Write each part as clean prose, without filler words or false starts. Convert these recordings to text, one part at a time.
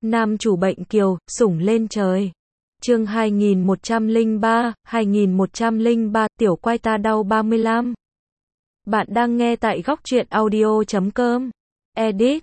Nam chủ bệnh kiều, sủng lên trời. Chương 2103, tiểu quai ta đau 35. Bạn đang nghe tại góc truyện audio.com. Edit,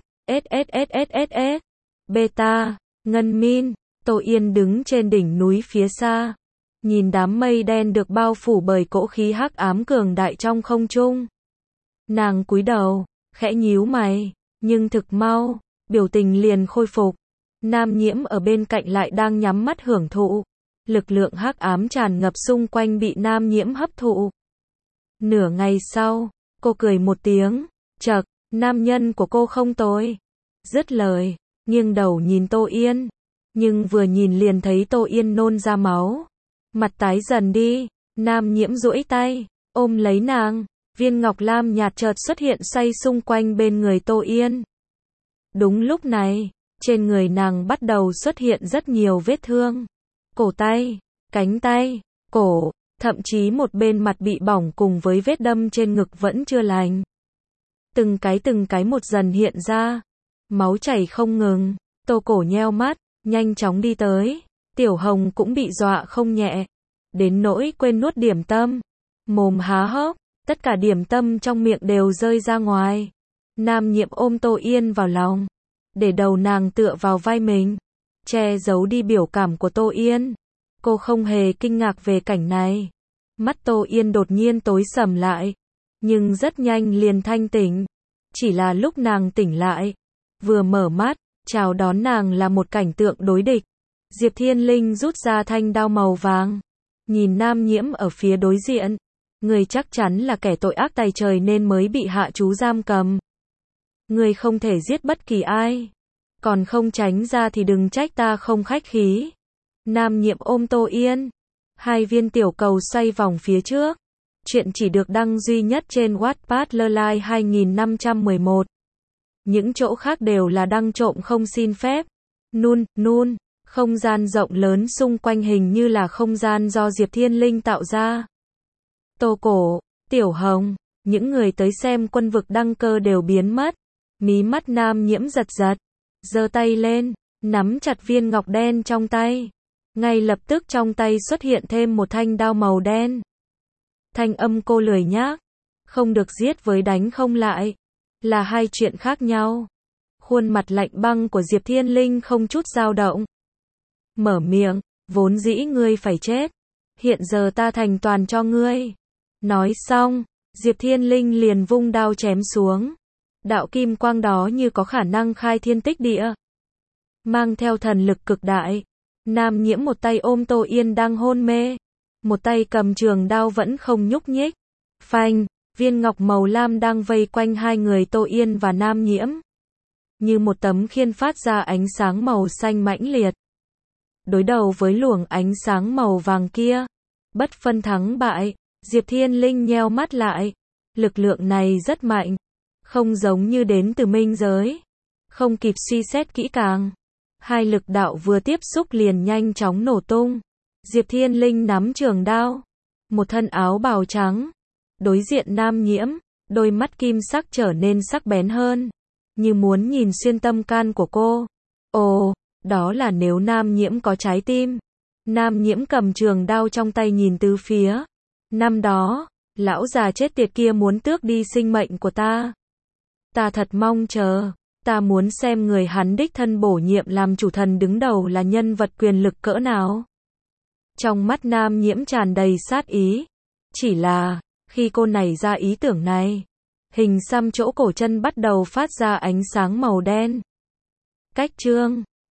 SSSSS, Beta, Ngân Min. Tô Yên đứng trên đỉnh núi phía xa, nhìn đám mây đen được bao phủ bởi cỗ khí hắc ám cường đại trong không trung. Nàng cúi đầu, khẽ nhíu mày, nhưng thực mau, biểu tình liền khôi phục. Nam Nhiễm ở bên cạnh lại đang nhắm mắt hưởng thụ. Lực lượng hắc ám tràn ngập xung quanh bị Nam Nhiễm hấp thụ. Nửa ngày sau, cô cười một tiếng, chậc, nam nhân của cô không tồi. Dứt lời, nghiêng đầu nhìn Tô Yên, nhưng vừa nhìn liền thấy Tô Yên nôn ra máu. Mặt tái dần đi, Nam Nhiễm duỗi tay, ôm lấy nàng, viên ngọc lam nhạt chợt xuất hiện xoay xung quanh bên người Tô Yên. Đúng lúc này, trên người nàng bắt đầu xuất hiện rất nhiều vết thương. Cổ tay, cánh tay, cổ, thậm chí một bên mặt bị bỏng cùng với vết đâm trên ngực vẫn chưa lành. Từng cái một dần hiện ra, máu chảy không ngừng. Tô Cổ nheo mắt, nhanh chóng đi tới. Tiểu Hồng cũng bị dọa không nhẹ, đến nỗi quên nuốt điểm tâm, mồm há hốc, tất cả điểm tâm trong miệng đều rơi ra ngoài. Nam Nhiễm ôm Tô Yên vào lòng, để đầu nàng tựa vào vai mình, che giấu đi biểu cảm của Tô Yên. Cô không hề kinh ngạc về cảnh này. Mắt Tô Yên đột nhiên tối sầm lại, nhưng rất nhanh liền thanh tỉnh. Chỉ là lúc nàng tỉnh lại, vừa mở mắt, chào đón nàng là một cảnh tượng đối địch. Diệp Thiên Linh rút ra thanh đao màu vàng, nhìn Nam Nhiễm ở phía đối diện. Người chắc chắn là kẻ tội ác tày trời nên mới bị hạ chú giam cầm. Người không thể giết bất kỳ ai, còn không tránh ra thì đừng trách ta không khách khí. Nam Nhiễm ôm Tô Yên, hai viên tiểu cầu xoay vòng phía trước. Chuyện chỉ được đăng duy nhất trên Wattpad Lolai 2511. Những chỗ khác đều là đăng trộm không xin phép. Nun, không gian rộng lớn xung quanh hình như là không gian do Diệp Thiên Linh tạo ra. Tô Cổ, Tiểu Hồng, những người tới xem quân vực đăng cơ đều biến mất. Mí mắt Nam Nhiễm giật giật, giơ tay lên, nắm chặt viên ngọc đen trong tay. Ngay lập tức trong tay xuất hiện thêm một thanh đao màu đen. Thanh âm cô lười nhác, không được giết với đánh không lại, là hai chuyện khác nhau. Khuôn mặt lạnh băng của Diệp Thiên Linh không chút dao động. Mở miệng, vốn dĩ ngươi phải chết, hiện giờ ta thành toàn cho ngươi. Nói xong, Diệp Thiên Linh liền vung đao chém xuống. Đạo kim quang đó như có khả năng khai thiên tích địa, mang theo thần lực cực đại. Nam Nhiễm một tay ôm Tô Yên đang hôn mê, một tay cầm trường đao vẫn không nhúc nhích. Phanh, viên ngọc màu lam đang vây quanh hai người Tô Yên và Nam Nhiễm, như một tấm khiên phát ra ánh sáng màu xanh mãnh liệt. Đối đầu với luồng ánh sáng màu vàng kia, bất phân thắng bại, Diệp Thiên Linh nheo mắt lại. Lực lượng này rất mạnh, không giống như đến từ minh giới. Không kịp suy xét kỹ càng, hai lực đạo vừa tiếp xúc liền nhanh chóng nổ tung. Diệp Thiên Linh nắm trường đao, một thân áo bào trắng, đối diện Nam Nhiễm, đôi mắt kim sắc trở nên sắc bén hơn, như muốn nhìn xuyên tâm can của cô. Ồ, đó là nếu Nam Nhiễm có trái tim. Nam Nhiễm cầm trường đao trong tay nhìn tứ phía. Năm đó, lão già chết tiệt kia muốn tước đi sinh mệnh của ta. Ta thật mong chờ, ta muốn xem người hắn đích thân bổ nhiệm làm chủ thần đứng đầu là nhân vật quyền lực cỡ nào. Trong mắt Nam Nhiễm tràn đầy sát ý. Chỉ là, khi cô nảy ra ý tưởng này, hình xăm chỗ cổ chân bắt đầu phát ra ánh sáng màu đen. Cách chương